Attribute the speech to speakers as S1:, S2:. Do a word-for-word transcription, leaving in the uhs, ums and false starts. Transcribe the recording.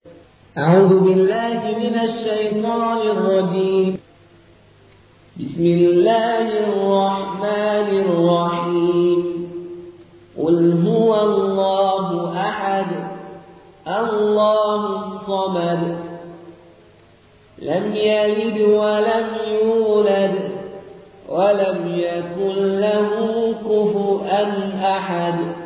S1: أعوذ بالله من الشيطان الرجيم. بسم الله الرحمن الرحيم. قل هو الله أحد الله الصمد لم يلد ولم يولد ولم يكن له كفوا أحد.